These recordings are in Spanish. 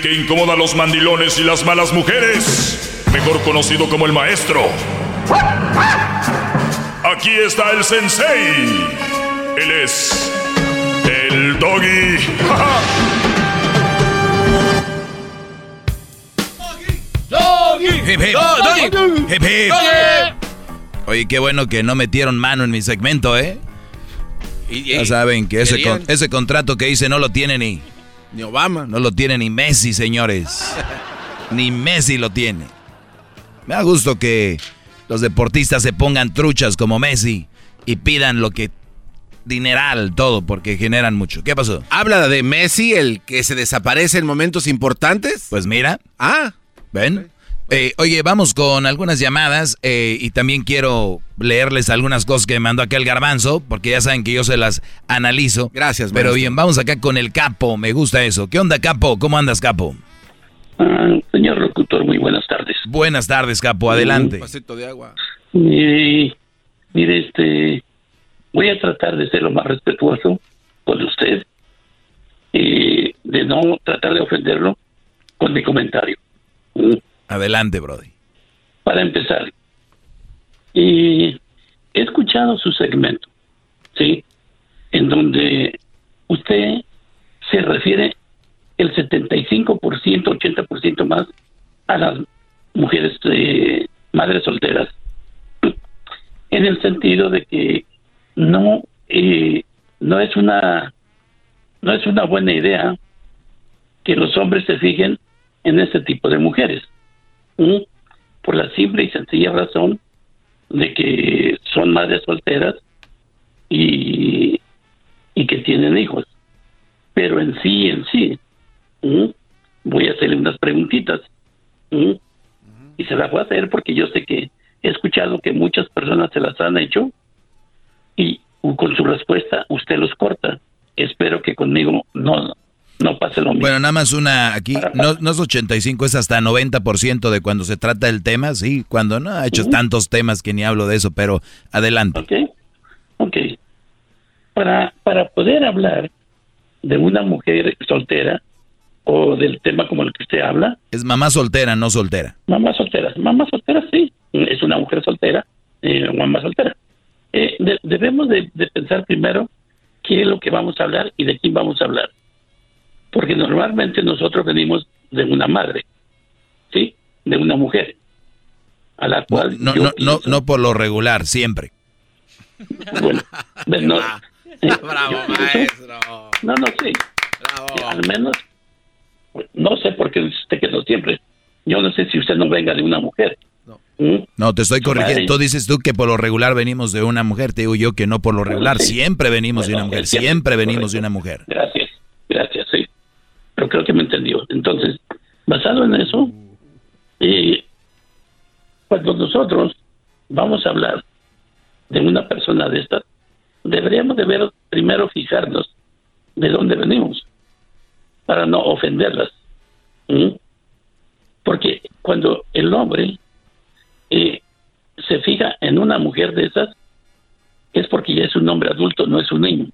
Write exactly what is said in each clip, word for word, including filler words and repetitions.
que incomoda a los mandilones y las malas mujeres, mejor conocido como el maestro. Aquí está el sensei. Él es el Doggy. Doggy, hip, hip. Doggy, hip, hip. Oye, qué bueno que no metieron mano en mi segmento, ¿eh? Y, y, ya saben que ese, con, ese contrato que hice no lo tiene ni... Ni Obama. No lo tiene ni Messi, señores. Ni Messi lo tiene. Me da gusto que los deportistas se pongan truchas como Messi y pidan lo que... dineral, todo, porque generan mucho. ¿Qué pasó? ¿Habla de Messi, el que se desaparece en momentos importantes? Pues mira. Ah. ¿Ven? Okay. Eh, oye, vamos con algunas llamadas eh, y también quiero leerles algunas cosas que me mandó acá el Garbanzo, porque ya saben que yo se las analizo. Gracias, Pero maestro. bien, vamos acá con el Capo, me gusta eso. ¿Qué onda, Capo? ¿Cómo andas, Capo? Uh, señor locutor, muy buenas tardes. Buenas tardes, Capo, adelante. Un vasito de agua. Eh, mire, este, voy a tratar de ser lo más respetuoso con usted, eh, de no tratar de ofenderlo con mi comentario. ¿Mm? Adelante, Brody. Para empezar, eh, he escuchado su segmento, ¿sí? En donde usted se refiere el setenta y cinco por ciento, ochenta por ciento más a las mujeres eh, madres solteras, en el sentido de que no eh, no es una no es una buena idea que los hombres se fijen en ese tipo de mujeres, ¿Mm? por la simple y sencilla razón de que son madres solteras y, y que tienen hijos. Pero en sí, en sí, ¿Mm? voy a hacerle unas preguntitas, ¿Mm? y se las voy a hacer porque yo sé que he escuchado que muchas personas se las han hecho y con su respuesta usted los corta. Espero que conmigo no no pase lo mismo. Bueno, nada más una aquí, no, no es ochenta y cinco, es hasta noventa por ciento de cuando se trata del tema, sí, cuando no ha hecho uh-huh. tantos temas que ni hablo de eso, pero adelante. Ok, ok. Para, para poder hablar de una mujer soltera o del tema como el que usted habla. Es mamá soltera, no soltera. Mamá soltera, mamá soltera sí, es una mujer soltera, eh, mamá soltera. Eh, de, debemos de, de pensar primero qué es lo que vamos a hablar y de quién vamos a hablar. Porque normalmente nosotros venimos de una madre, ¿sí? De una mujer, a la cual no, yo no, pienso, no, no por lo regular, siempre. Bueno, no, eh, Bravo, pienso, maestro. No, no, sí. Bravo. Eh, al menos, no sé por qué dice usted que no siempre. Yo no sé si usted no venga de una mujer. No, ¿Mm? no te estoy corrigiendo. Vale. Tú dices tú que por lo regular venimos de una mujer. Te digo yo que no por lo regular. Sí. Siempre venimos Bueno, de una mujer. es cierto, Siempre venimos correcto. de una mujer. Gracias, gracias, sí. Pero creo que me entendió. Entonces, basado en eso, eh, cuando nosotros vamos a hablar de una persona de estas, deberíamos de ver, primero fijarnos de dónde venimos, para no ofenderlas. ¿Mm? Porque cuando el hombre eh, se fija en una mujer de esas, es porque ya es un hombre adulto, no es un niño.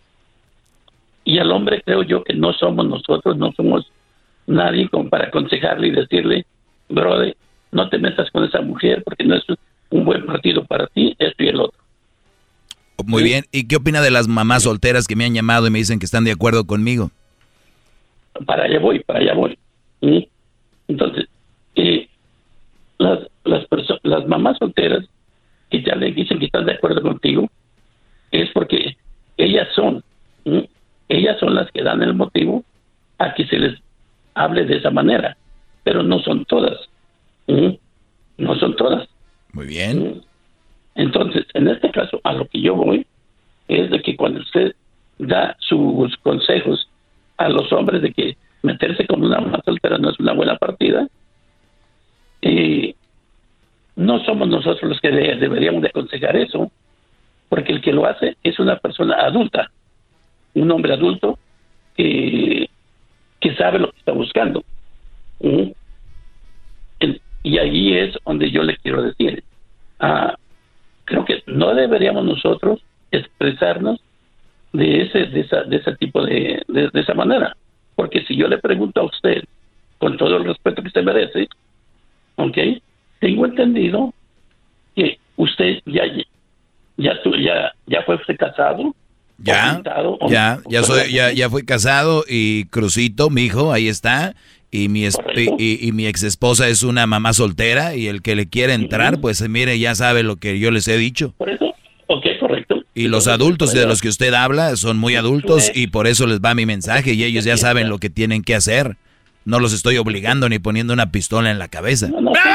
Y al hombre creo yo que no somos nosotros, no somos nadie como para aconsejarle y decirle, brother, no te metas con esa mujer porque no es un buen partido para ti, esto y el otro. Muy ¿Sí? bien. ¿Y qué opina de las mamás solteras que me han llamado y me dicen que están de acuerdo conmigo? Para allá voy, para allá voy. ¿Sí? Entonces, eh, las las, perso- las mamás solteras que ya le dicen que están de acuerdo contigo, es porque ellas son, ¿sí? ellas son las que dan el motivo a que se les hable de esa manera, pero no son todas. ¿Sí? No son todas. Muy bien. ¿Sí? Entonces, en este caso, a lo que yo voy, es de que cuando usted da sus consejos a los hombres de que meterse con una mamá soltera no es una buena partida, eh, no somos nosotros los que de- deberíamos de aconsejar eso, porque el que lo hace es una persona adulta, un hombre adulto que, que sabe lo que está buscando. ¿Mm? El- y ahí es donde yo le quiero decir, ah, creo que no deberíamos nosotros expresarnos de ese de esa de ese tipo de, de de esa manera, porque si yo le pregunto a usted con todo el respeto que se merece, ¿ok? Tengo entendido que usted ya ya tu- ya ya fue usted casado. Ya, o pintado, o- ya, ya soy, ya, ya fui casado y Crucito, mi hijo, ahí está. Y mi, esp- Correcto. y, y mi ex esposa es una mamá soltera y el que le quiere entrar, Ujú. pues mire, ya sabe lo que yo les he dicho. Por eso, ok, correcto. Y los Entonces, adultos de pues, los que usted habla son muy adultos y por eso les va mi mensaje y ellos ya saben lo que tienen que hacer. No los estoy obligando ni poniendo una pistola en la cabeza. No, no, sí.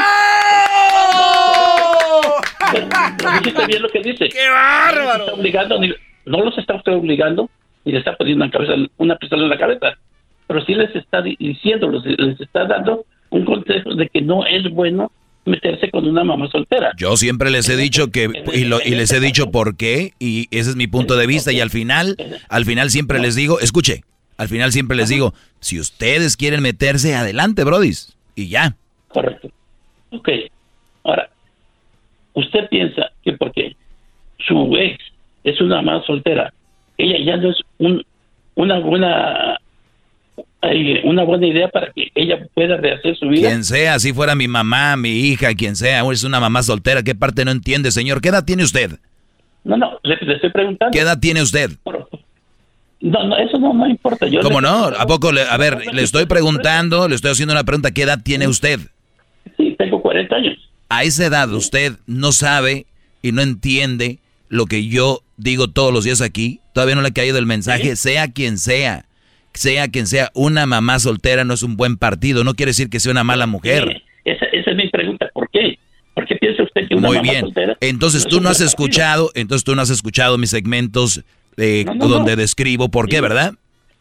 Pero, pero dijiste bien lo que dice. ¡Qué bárbaro! No los está obligando, ni- no los está usted obligando ni le está poniendo una, cabeza, una pistola en la cabeza. Pero sí les está di- diciendo, les, les está dando un consejo de que no es bueno meterse con una mamá soltera. Yo siempre les he dicho que, y, lo- y les he dicho por qué, y ese es mi punto de vista, y al final, al final siempre les digo, escuche, al final siempre les digo, si ustedes quieren meterse, adelante, brodis, y ya. Correcto. Ok. Ahora, usted piensa que porque su ex es una mamá soltera, ella ya no es un, una buena eh, una buena idea para que ella pueda rehacer su vida. Quien sea, si fuera mi mamá, mi hija, quien sea, o es una mamá soltera, ¿qué parte no entiende, señor? ¿Qué edad tiene usted? No, no, le, le estoy preguntando. ¿Qué edad tiene usted? No, no, eso no, no importa. Yo ¿Cómo le- no? ¿A poco? Le, a ver, le estoy preguntando, le estoy haciendo una pregunta, ¿qué edad tiene usted? Sí, tengo cuarenta años. A esa edad usted no sabe y no entiende lo que yo digo todos los días aquí. Todavía no le ha caído el mensaje, sea quien sea, sea quien sea, una mamá soltera no es un buen partido. No quiere decir que sea una mala mujer. Sí, esa, esa es mi pregunta. ¿Por qué? ¿Por qué piensa usted que una Muy mamá bien. soltera Entonces no es tú un no buen has partido? escuchado, entonces tú no has escuchado mis segmentos eh, No, no, donde no. describo por qué, Sí. ¿verdad?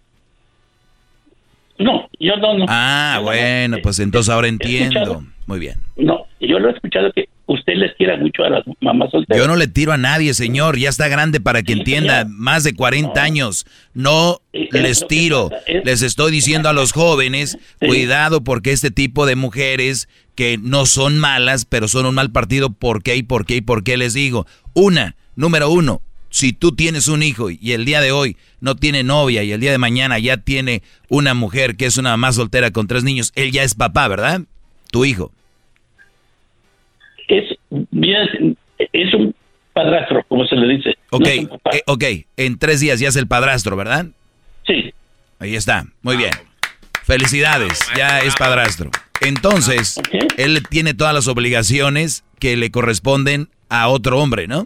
No, yo no, no. Ah, Yo no, bueno, no. pues entonces ahora He entiendo. escuchado. Muy bien. No, yo lo he escuchado que usted les tira mucho a las mamás solteras. Yo no le tiro a nadie, señor. Ya está grande para que Sí, entienda. señor. Más de cuarenta No. años. No Sí, es les lo que tiro. pasa, es- Les estoy diciendo a los jóvenes, Sí. cuidado porque este tipo de mujeres que no son malas, pero son un mal partido, ¿por qué y por qué y por qué les digo? Una, número uno, si tú tienes un hijo y el día de hoy no tiene novia y el día de mañana ya tiene una mujer que es una mamá soltera con tres niños, él ya es papá, ¿verdad? Tu hijo. Es, bien, es un padrastro, como se le dice. Ok, No es un papá. eh, ok, en tres días ya es el padrastro, ¿verdad? Sí, Ahí está, muy bien. Felicidades, ya es padrastro. Entonces, Ok. él tiene todas las obligaciones que le corresponden a otro hombre, ¿no?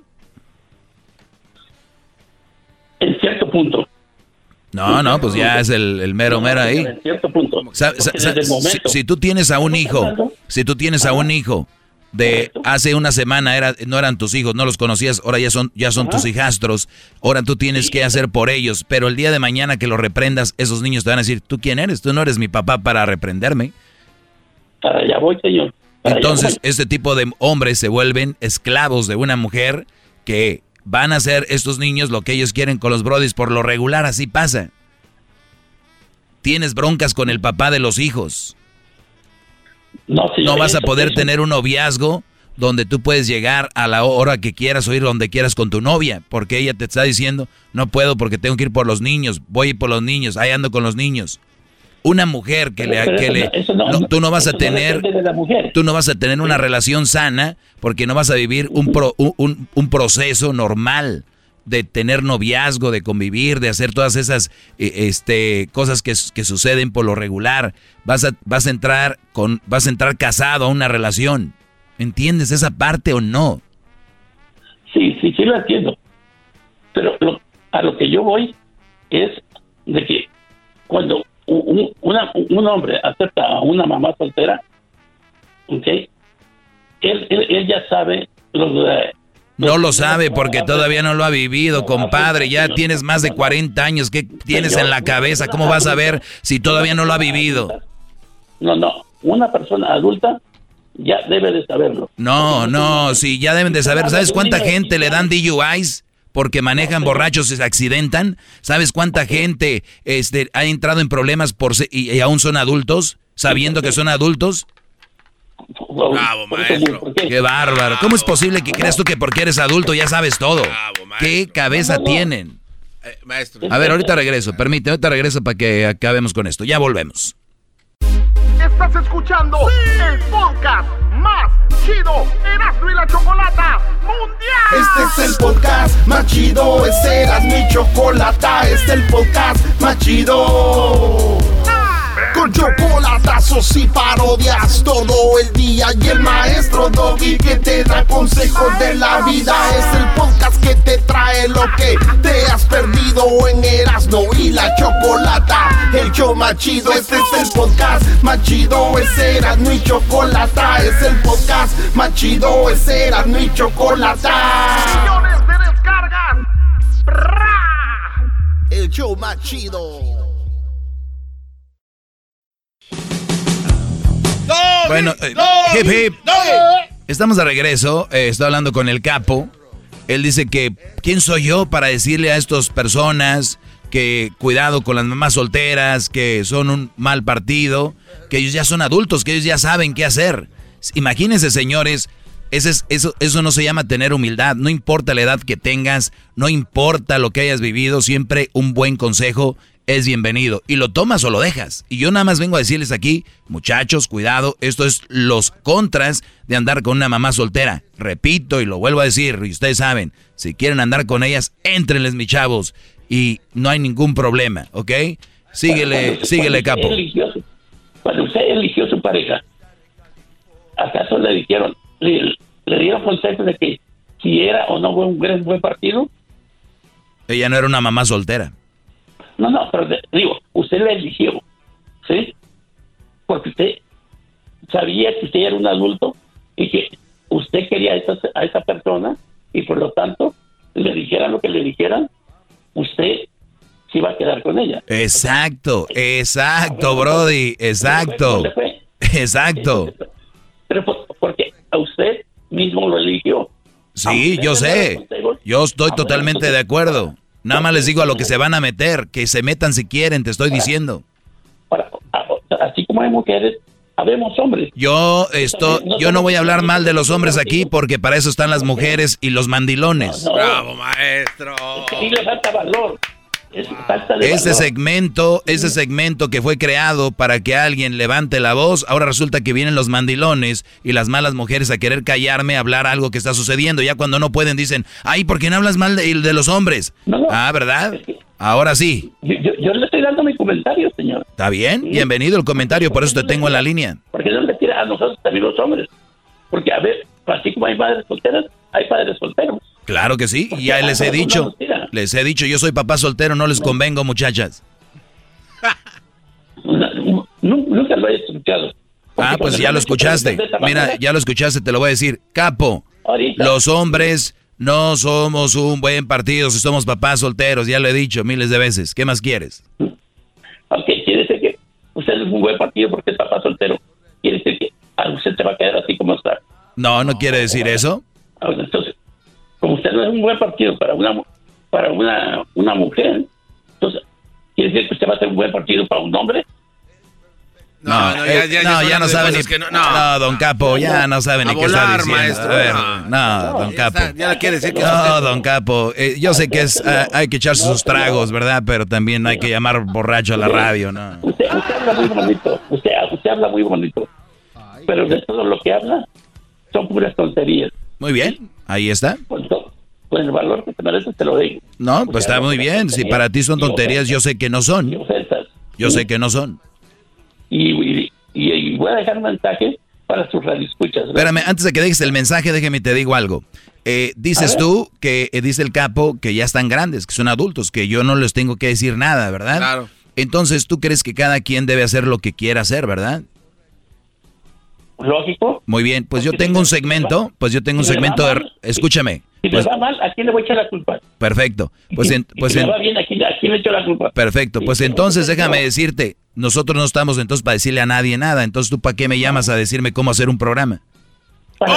en cierto punto. No, no, pues ya es el, el mero mero ahí. En cierto punto. Sa- Porque sa- desde el si, momento- si tú tienes a un hijo, si tú tienes a un hijo de Correcto. hace una semana era, no eran tus hijos, no los conocías, ahora ya son, ya son Ajá. tus hijastros, ahora tú tienes Sí. que hacer por ellos, pero el día de mañana que los reprendas, esos niños te van a decir, ¿tú quién eres? Tú no eres mi papá para reprenderme. Para allá voy, señor. Para allá Entonces, voy. este tipo de hombres se vuelven esclavos de una mujer que van a hacer estos niños lo que ellos quieren con los brodis. Por lo regular, así pasa. Tienes broncas con el papá de los hijos. No, señor, No vas a eso- poder eso- tener un noviazgo donde tú puedes llegar a la hora que quieras o ir donde quieras con tu novia, porque ella te está diciendo, no puedo porque tengo que ir por los niños, voy a ir por los niños, ahí ando con los niños. Una mujer que le... Pero que eso le no- eso no- no, tú no vas a eso no tener... depende de la mujer. Tú no vas a tener una relación sana porque no vas a vivir un, pro- un, un- un proceso normal de tener noviazgo, de convivir, de hacer todas esas eh, este, cosas que, que suceden por lo regular. Vas a, vas a entrar con, vas a entrar casado a una relación. ¿Entiendes esa parte o no? Sí, sí, sí lo entiendo. Pero lo- a lo que yo voy es de que cuando un, una- un hombre acepta a una mamá soltera, ¿ok? Él, él, él ya sabe los... eh, No lo sabe porque todavía no lo ha vivido, compadre. Ya tienes más de cuarenta años. ¿Qué tienes en la cabeza? ¿Cómo vas a ver si todavía no lo ha vivido? No, no. Una persona adulta ya debe de saberlo. No, no, sí, ya deben de saber. ¿Sabes cuánta gente le dan D U Is porque manejan borrachos y se accidentan? ¿Sabes cuánta gente este, ha entrado en problemas por se- y, y aún son adultos, sabiendo que son adultos? Bravo, Por eso, maestro. ¿por qué? ¡Qué bárbaro! ¿Cómo es posible que creas tú que porque eres adulto ya sabes todo? Bravo, maestro. ¿Qué cabeza No, no, no. tienen? Eh, maestro. A ver, ahorita regreso, permíteme, ahorita regreso para que acabemos con esto. Ya volvemos. Estás escuchando sí. el podcast más chido, Erasmo y la Chocolata Mundial. Este es el podcast más chido, es Erasmo y Chocolata, este es el podcast más chido. Con chocolatazos y parodias todo el día y el maestro Doggy que te da consejos de la vida. Es el podcast que te trae lo que te has perdido en Erasmo y la Chocolata, el show más chido. Este es el podcast más chido, es Erasmo y Chocolata, es el podcast más chido, es Erasmo y Chocolata. Millones de descargas. ¡Bra! El show más chido. Bueno, eh, hip hip. Estamos de regreso. Eh, estoy hablando con el capo. Él dice que ¿quién soy yo para decirle a estas personas que cuidado con las mamás solteras, que son un mal partido, que ellos ya son adultos, que ellos ya saben qué hacer? Imagínense, señores, ese es, eso, eso no se llama tener humildad. No importa la edad que tengas, no importa lo que hayas vivido, siempre un buen consejo es bienvenido. Y lo tomas o lo dejas. Y yo nada más vengo a decirles aquí, muchachos, cuidado, esto es los contras de andar con una mamá soltera. Repito y lo vuelvo a decir, y ustedes saben, si quieren andar con ellas, éntrenles, mis chavos, y no hay ningún problema, ¿ok? Síguele, cuando, síguele, cuando capo. Eligió, cuando usted eligió su pareja, ¿acaso le dijeron, le, le dieron consejos de que si era o no un buen, buen partido? Ella no era una mamá soltera. No, no, pero de, digo, usted la eligió, ¿sí? Porque usted sabía que usted era un adulto y que usted quería a esa, a esa persona y por lo tanto, le dijeran lo que le dijeran, usted se iba a quedar con ella. Exacto, exacto, Brody, exacto. Exacto. Pero porque a usted mismo lo eligió. Sí, yo sé. Yo estoy totalmente de acuerdo. Nada más les digo a lo que se van a meter, que se metan si quieren, te estoy diciendo. Para, así como hay mujeres, habemos hombres. Yo esto, yo no voy a hablar mal de los hombres aquí porque para eso están las mujeres y los mandilones. No, no. Bravo, maestro. Es que sí le falta valor. Es falta de ese valor. segmento, ese segmento que fue creado para que alguien levante la voz, ahora resulta que vienen los mandilones y las malas mujeres a querer callarme, a hablar algo que está sucediendo. Ya cuando no pueden dicen, ay, ¿por qué no hablas mal de, de los hombres? No, no. Ah, ¿verdad? Es que ahora sí. Yo, yo, yo le estoy dando mi comentario, señor. Está bien, sí. Bienvenido el comentario, por eso te tengo en la línea. Porque no le tira a nosotros también los hombres. Porque, a ver, así como hay madres solteras, hay padres solteros. Claro que sí, ya les he dicho, les he dicho, yo soy papá soltero, no les convengo, muchachas. Nunca lo he escuchado. Ah, pues ya lo escuchaste. Mira, ya lo escuchaste, te lo voy a decir. Capo, los hombres no somos un buen partido si somos papás solteros, ya lo he dicho miles de veces. ¿Qué más quieres? Ok, quiere decir que usted es un buen partido porque es papá soltero. Quiere decir que usted te va a quedar así como está. No, no quiere decir eso. Entonces, como usted no es un buen partido para una para una, una mujer, entonces, ¿quiere decir que usted va a ser un buen partido para un hombre? No, no, ya, ya, no, ya, ya no sabe ni... Que no, no, no, don Capo, ya no sabe ni qué está diciendo. Maestro, a ver, no, no, don Capo. Ya, ya quiere decir que... No, don Capo, eh, yo sé que es uh, hay que echarse sus tragos, ¿verdad? Pero también hay que llamar borracho a la radio, ¿no? Usted, usted habla muy bonito, usted, usted habla muy bonito, pero de todo lo que habla son puras tonterías. Muy bien, ahí está. Pues, pues el valor que te mereces te lo digo. No, pues está muy bien. Si para ti son tonterías, yo sé que no son. Yo sé que no son. Y, y, y voy a dejar un mensaje para sus radioescuchas. Espérame, antes de que dejes el mensaje, déjeme te digo algo. Eh, dices tú que, eh, dice el Capo, que ya están grandes, que son adultos, que yo no les tengo que decir nada, ¿verdad? Claro. Entonces, tú crees que cada quien debe hacer lo que quiera hacer, ¿verdad? Lógico. Muy bien, pues yo tengo un segmento, pues yo tengo un segmento de... Escúchame. Si pues, me va mal, ¿a quién le voy a echar la culpa? Perfecto. Pues, en, pues si en, me va bien, ¿a quién, a quién le echo la culpa? Perfecto, pues entonces déjame decirte, nosotros no estamos entonces para decirle a nadie nada, entonces tú ¿para qué me llamas a decirme cómo hacer un programa? Para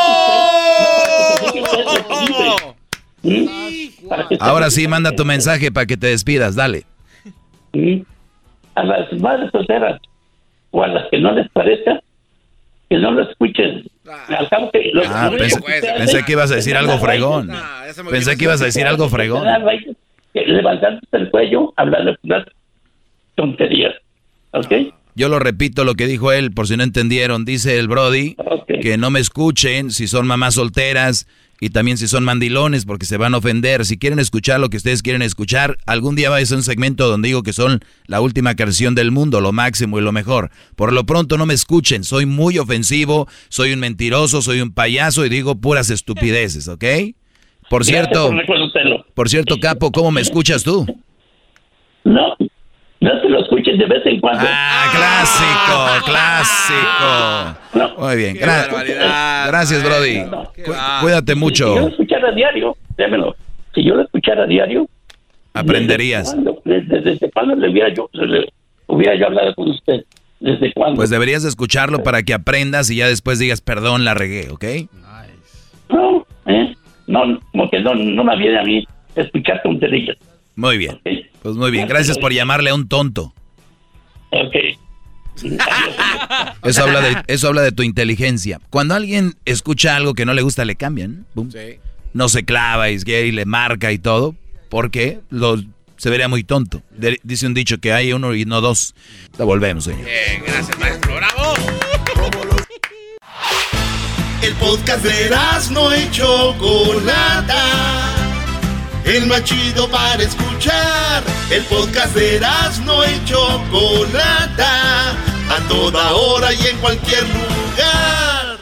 que ¡Oh! ¿Mm? Ahora sí, manda tu mensaje para que te despidas, dale. ¿Mm? A las madres solteras o a las que no les parezca, que no lo escuchen. Al cabo que lo ah, pensé, pensé que ibas a decir algo fregón. Pensé que ibas a decir algo fregón. Levantarte el cuello, hablar de puras tonterías. ¿Ok? Yo lo repito lo que dijo él, por si no entendieron. Dice el Brody okay. que no me escuchen si son mamás solteras y también si son mandilones porque se van a ofender. Si quieren escuchar lo que ustedes quieren escuchar, algún día va a ser un segmento donde digo que son la última canción del mundo, lo máximo y lo mejor. Por lo pronto no me escuchen, soy muy ofensivo, soy un mentiroso, soy un payaso y digo puras estupideces, ¿ok? Por cierto, por cierto, Capo, ¿cómo me escuchas tú? No. No te lo escuches de vez en cuando. Ah, clásico, clásico. No, Muy bien. Gra- gracias, Brody. No, no. Cu- cuídate mucho. Si yo lo escuchara a diario, démelo. Si yo lo escuchara a diario, aprenderías. ¿Desde cuándo, desde, desde cuándo le hubiera yo, le, hubiera yo hablado con usted? ¿Desde cuándo? Pues deberías escucharlo para que aprendas y ya después digas, perdón, la regué, ¿ok? Nice. No, ¿eh? No, como que no, no me viene a mí escuchar tonterías. Muy bien. Okay. Pues muy bien. Gracias por llamarle a un tonto. Ok. Eso habla de, eso habla de tu inteligencia. Cuando alguien escucha algo que no le gusta, le cambian. Boom. Sí. No se clava y, y le marca y todo. Porque lo, se vería muy tonto. De, dice un dicho que hay uno y no dos. Lo volvemos, señor. Bien, gracias, maestro. ¡Bravo! El podcast de Erazno y Chocolata, el más chido para escuchar. El podcast de Erazno y Chocolata, a toda hora y en cualquier lugar.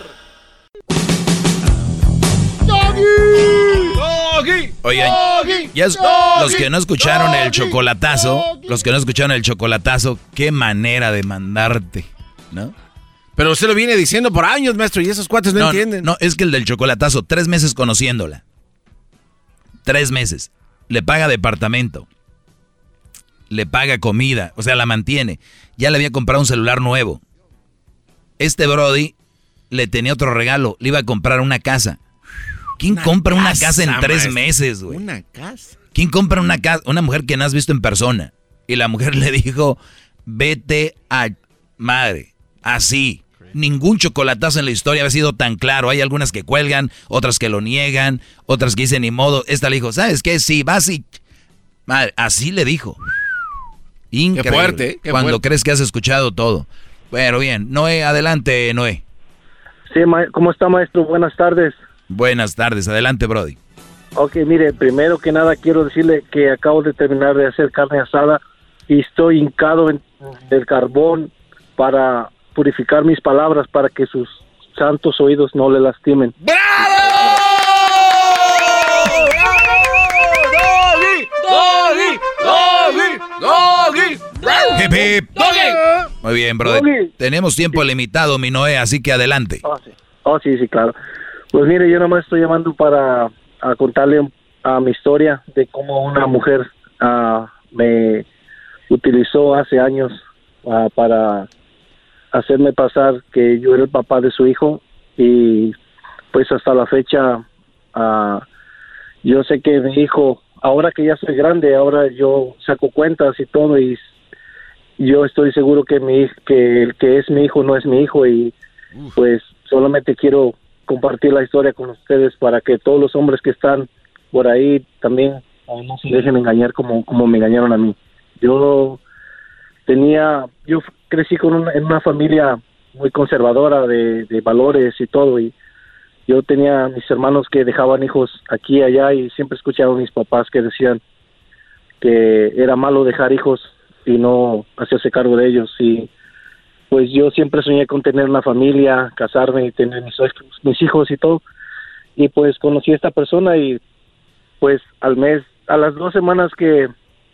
Doggy, oigan, ya es, los que no escucharon el chocolatazo, los que no escucharon el chocolatazo, qué manera de mandarte, ¿no? Pero usted lo viene diciendo por años, maestro, y esos cuates no, no entienden. No, es que el del chocolatazo, tres meses conociéndola. Tres meses. Le paga departamento. Le paga comida. O sea, la mantiene. Ya le había comprado un celular nuevo. Este Brody le tenía otro regalo. Le iba a comprar una casa. ¿Quién una compra casa, una casa en tres maestro. meses, güey? Una casa. ¿Quién compra una casa? Una mujer que no has visto en persona. Y la mujer le dijo, vete a madre. Así. Ningún chocolatazo en la historia había sido tan claro. Hay algunas que cuelgan, otras que lo niegan, otras que dicen ni modo. Esta le dijo, ¿sabes qué? Sí, vas y... Madre, así le dijo. Increíble. Qué fuerte, qué Cuando fuerte. crees que has escuchado todo. Bueno, bien. Noé, adelante, Noé. Sí, ma- ¿cómo está, maestro? Buenas tardes. Buenas tardes. Adelante, Brody. Ok, mire, primero que nada quiero decirle que acabo de terminar de hacer carne asada y estoy hincado en el carbón para purificar mis palabras para que sus santos oídos no le lastimen. ¡Bravo! ¡Doggy! ¡Doggy! ¡Doggy! ¡Hip, hip! ¡Doggy! Muy bien, Brody. Doggy. Tenemos tiempo sí. limitado, mi Noé, así que adelante. Oh sí. oh, sí, sí, claro. Pues mire, yo nomás estoy llamando para a contarle a mi historia de cómo una mujer uh, me utilizó hace años uh, para hacerme pasar que yo era el papá de su hijo y pues hasta la fecha uh, yo sé que mi hijo, ahora que ya soy grande, ahora yo saco cuentas y todo y yo estoy seguro que mi que el que es mi hijo no es mi hijo y Uf. pues solamente quiero compartir la historia con ustedes para que todos los hombres que están por ahí también no se dejen engañar como, como me engañaron a mí. Yo tenía, yo crecí con una, en una familia muy conservadora de, de valores y todo y yo tenía mis hermanos que dejaban hijos aquí y allá y siempre escuchaba a mis papás que decían que era malo dejar hijos y no hacerse cargo de ellos y pues yo siempre soñé con tener una familia, casarme y tener mis, mis hijos y todo y pues conocí a esta persona y pues al mes, a las dos semanas que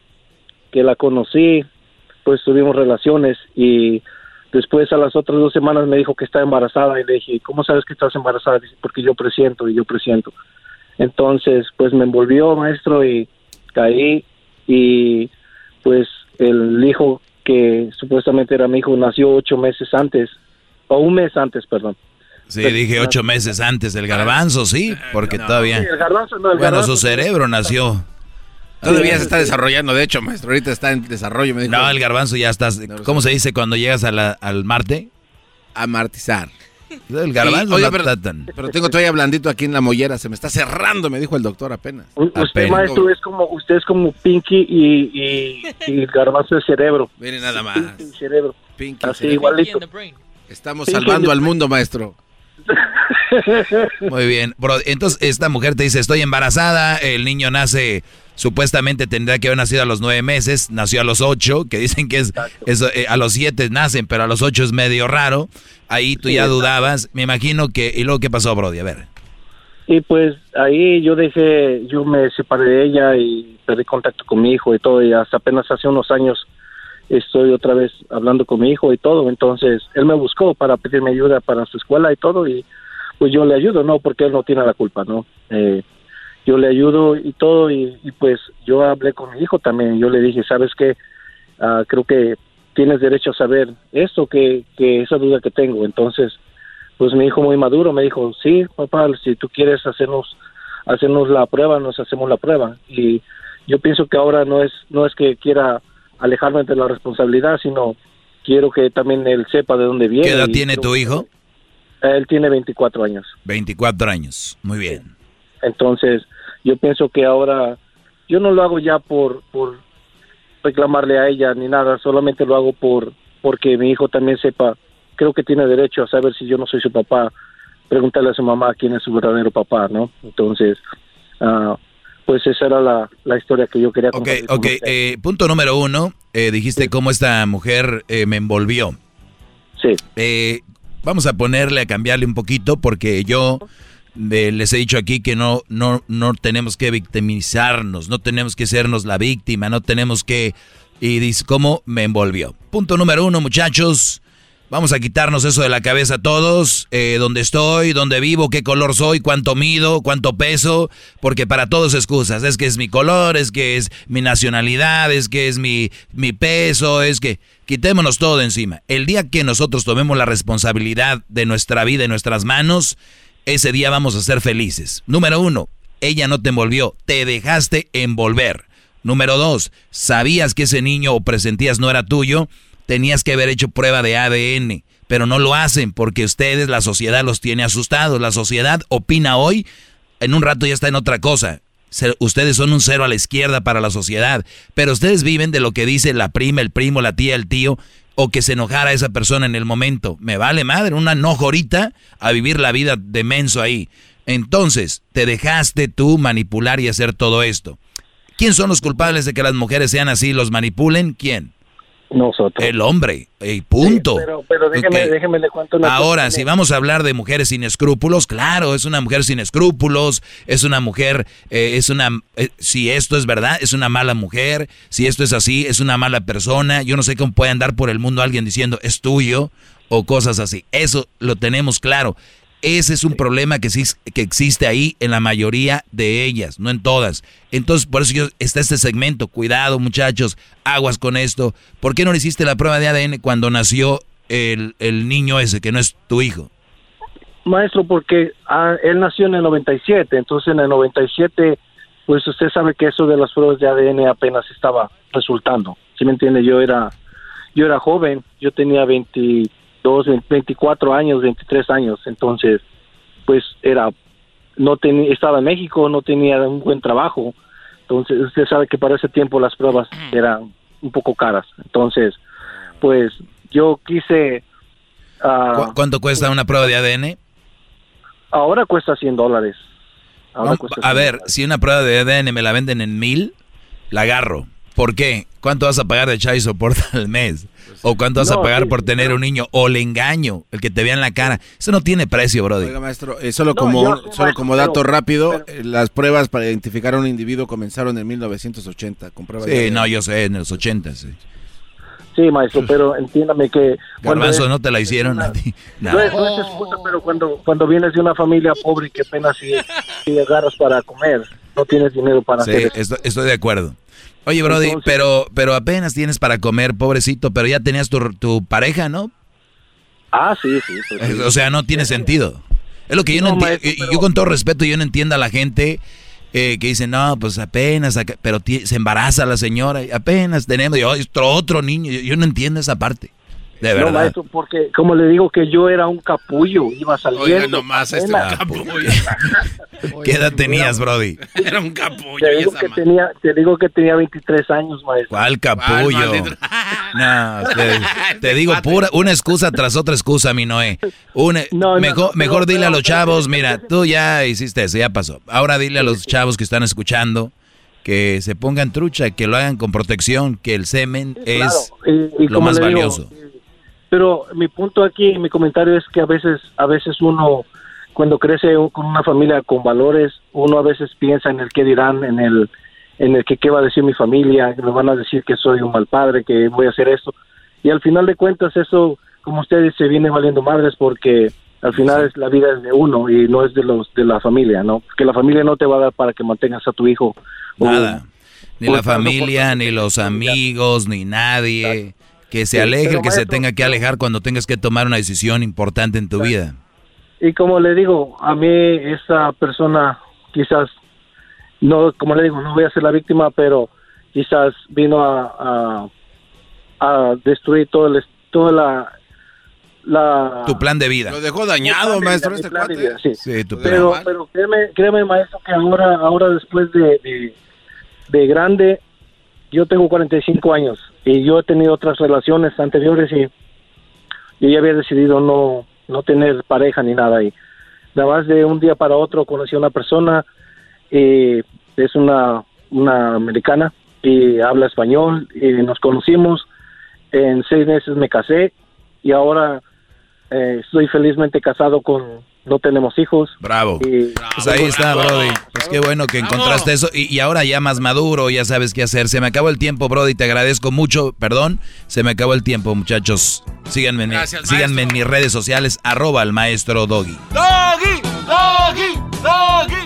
que la conocí pues tuvimos relaciones y después a las otras dos semanas me dijo que estaba embarazada y le dije, ¿cómo sabes que estás embarazada? Dice, porque yo presiento y yo presiento. Entonces, pues me envolvió, maestro, y caí y pues el hijo que supuestamente era mi hijo nació ocho meses antes, o un mes antes, perdón. Sí, Pero, dije ocho no, meses antes, el garbanzo, sí, porque no, todavía... Sí, el garbanzo, no, el bueno, garbanzo, su cerebro nació... Todavía se está desarrollando, de hecho, maestro. Ahorita está en desarrollo. Me dijo, no, el garbanzo ya está. ¿Cómo se dice cuando llegas a la, al Marte? Amartizar. El garbanzo sí, oiga, no pero, está tan... pero tengo todavía blandito aquí en la mollera. Se me está cerrando, me dijo el doctor apenas. Usted, apenas. maestro, es como, usted es como Pinky y, y, y el garbanzo de cerebro. Mire nada más. El cerebro. Pinky así igualito. Estamos Pinky salvando al mundo, maestro. Muy bien, bro. Entonces esta mujer te dice, estoy embarazada, el niño nace, supuestamente tendría que haber nacido a los nueve meses, nació a los ocho, que dicen que es, eso, eh, a los siete nacen, pero a los ocho es medio raro. Ahí tú sí, ya dudabas, me imagino que, ¿y luego qué pasó, Brody? A ver. Y pues ahí yo dejé, yo me separé de ella y perdí contacto con mi hijo y todo, y hasta apenas hace unos años estoy otra vez hablando con mi hijo y todo. Entonces él me buscó para pedirme ayuda para su escuela y todo, y pues yo le ayudo, ¿no? Porque él no tiene la culpa, ¿no? Eh, yo le ayudo y todo, y, y pues yo hablé con mi hijo también. Yo le dije, ¿sabes qué? Uh, creo que tienes derecho a saber esto, que, que esa duda que tengo. Entonces, pues mi hijo muy maduro me dijo, sí, papá, si tú quieres hacernos hacernos la prueba, nos hacemos la prueba. Y yo pienso que ahora no es no es que quiera alejarme de la responsabilidad, sino quiero que también él sepa de dónde viene. ¿Qué edad tiene tu hijo? Él tiene veinticuatro años. veinticuatro años, muy bien. Entonces, yo pienso que ahora, yo no lo hago ya por, por reclamarle a ella ni nada, solamente lo hago por porque mi hijo también sepa, creo que tiene derecho a saber si yo no soy su papá, preguntarle a su mamá quién es su verdadero papá, ¿no? Entonces, uh, pues esa era la, la historia que yo quería contar. Ok, ok, eh, punto número uno, eh, dijiste sí. cómo esta mujer eh, me envolvió. Sí. Eh, vamos a ponerle, a cambiarle un poquito, porque yo eh, les he dicho aquí que no, no, no tenemos que victimizarnos, no tenemos que sernos la víctima, no tenemos que... Y dice, ¿cómo me envolvió? Punto número uno, muchachos, vamos a quitarnos eso de la cabeza todos, eh, dónde estoy, dónde vivo, qué color soy, cuánto mido, cuánto peso, porque para todos excusas, es que es mi color, es que es mi nacionalidad, es que es mi, mi peso, es que quitémonos todo de encima. El día que nosotros tomemos la responsabilidad de nuestra vida en nuestras manos, ese día vamos a ser felices. Número uno, ella no te envolvió, te dejaste envolver. Número dos, sabías que ese niño o presentías no era tuyo, tenías que haber hecho prueba de A D N, pero no lo hacen porque ustedes, la sociedad los tiene asustados. La sociedad opina hoy, en un rato ya está en otra cosa. Ustedes son un cero a la izquierda para la sociedad, pero ustedes viven de lo que dice la prima, el primo, la tía, el tío, o que se enojara esa persona en el momento. Me vale madre, un enojo ahorita a vivir la vida de menso ahí. Entonces, te dejaste tú manipular y hacer todo esto. ¿Quién son los culpables de que las mujeres sean así, los manipulen? ¿Quién? Nosotros. El hombre, y punto. Sí, pero, pero déjeme, okay. déjeme le cuento una Ahora, cosa. si vamos a hablar de mujeres sin escrúpulos, claro, es una mujer sin escrúpulos, es una mujer, eh, es una, eh, si esto es verdad, es una mala mujer, si esto es así, es una mala persona. Yo no sé cómo puede andar por el mundo alguien diciendo, es tuyo, o cosas así. Eso lo tenemos claro. Ese es un problema que, sí, que existe ahí en la mayoría de ellas, no en todas. Entonces, por eso yo, está este segmento. Cuidado, muchachos, aguas con esto. ¿Por qué no le hiciste la prueba de A D N cuando nació el, el niño ese, que no es tu hijo? Maestro, porque ah, él nació en el noventa y siete, entonces en el noventa y siete, pues usted sabe que eso de las pruebas de A D N apenas estaba resultando. ¿Sí me entiende? Yo era, yo era joven, yo tenía veinte... Dos, veinticuatro años, veintitrés años, entonces, pues era, no tenía, estaba en México, no tenía un buen trabajo, entonces usted sabe que para ese tiempo las pruebas eran un poco caras, entonces, pues yo quise... Uh, ¿Cu ¿Cuánto cuesta una prueba de A D N? Ahora cuesta cien dólares. Ahora no, cuesta a ver, dólares. Si una prueba de A D N me la venden en mil, la agarro. ¿Por qué? ¿Cuánto vas a pagar de child support al mes? ¿O cuánto vas no, a pagar sí, por tener no. un niño? O el engaño, el que te vea en la cara. Eso no tiene precio, brother. Oiga, maestro, eh, solo, no, como, yo, solo maestro, como dato pero, rápido, pero, eh, las pruebas para identificar a un individuo comenzaron en mil novecientos ochenta. Con pruebas sí, de... no, yo sé, en los ochenta, sí. Sí, maestro, pero entiéndame que... Garbanzo, ¿no te la hicieron una, a ti? No, no es, no es excusa, pero cuando, cuando vienes de una familia pobre que apenas si, si agarras para comer, no tienes dinero para sí, hacer eso. Estoy, estoy de acuerdo. Oye, Brody, entonces, pero pero apenas tienes para comer, pobrecito, pero ya tenías tu, tu pareja, ¿no? Ah, sí, sí, sí, sí. O sea, no tiene sentido. Es lo que yo no, no entiendo. Pero... Yo con todo respeto, yo no entiendo a la gente eh, que dice, no, pues apenas, acá, pero se embaraza la señora, y apenas tenemos yo, otro, otro niño. Yo, yo no entiendo esa parte. De verdad. No, maestro, porque como le digo que yo era un capullo, iba saliendo. Oiga, nomás este capullo. ¿Qué edad tenías, Brody? Era un capullo. Te digo, que tenía, te digo que tenía veintitrés años, maestro. ¿Cuál capullo? No, te, te digo pura, una excusa tras otra excusa, mi Noé. Una, no, no, mejor no, mejor no, dile no, a los no, chavos, no, mira, tú ya hiciste eso, ya pasó. Ahora dile a los chavos que están escuchando que se pongan trucha, que lo hagan con protección, que el semen sí, es claro. y, y lo más digo, valioso. Pero mi punto aquí, mi comentario es que a veces, a veces uno, cuando crece con una familia con valores, uno a veces piensa en el qué dirán, en el, en el que qué va a decir mi familia, que me van a decir que soy un mal padre, que voy a hacer esto. Y al final de cuentas eso, como usted dice, viene valiendo madres porque al final es, la vida es de uno y no es de los de la familia, ¿no? Que la familia no te va a dar para que mantengas a tu hijo. Nada, o, ni la familia, ni los amigos, ni nadie. Que se aleje, el que se tenga que alejar cuando tengas que tomar una decisión importante en tu vida. Y como le digo, a mí esa persona quizás, no, como le digo, no voy a ser la víctima, pero quizás vino a, a, a destruir todo el, toda la, la... Tu plan de vida. Lo dejó dañado, maestro, este cuate. Vida, sí. Sí, tu pero plan. pero créeme, créeme, maestro, que ahora, ahora después de, de, de grande, yo tengo cuarenta y cinco años y yo he tenido otras relaciones anteriores y yo ya había decidido no, no tener pareja ni nada. Y nada más de un día para otro conocí a una persona, y es una, una americana y habla español y nos conocimos. En seis meses me casé y ahora eh, estoy felizmente casado con... No tenemos hijos. Bravo. Y, pues ahí está, Brody. Pues qué bueno que encontraste eso. Y, y ahora ya más maduro, ya sabes qué hacer. Se me acabó el tiempo, Brody. Te agradezco mucho. Perdón, se me acabó el tiempo, muchachos. Síganme, Gracias, en, síganme en mis redes sociales, arroba al maestro Doggy. Doggy, Doggy, Doggy.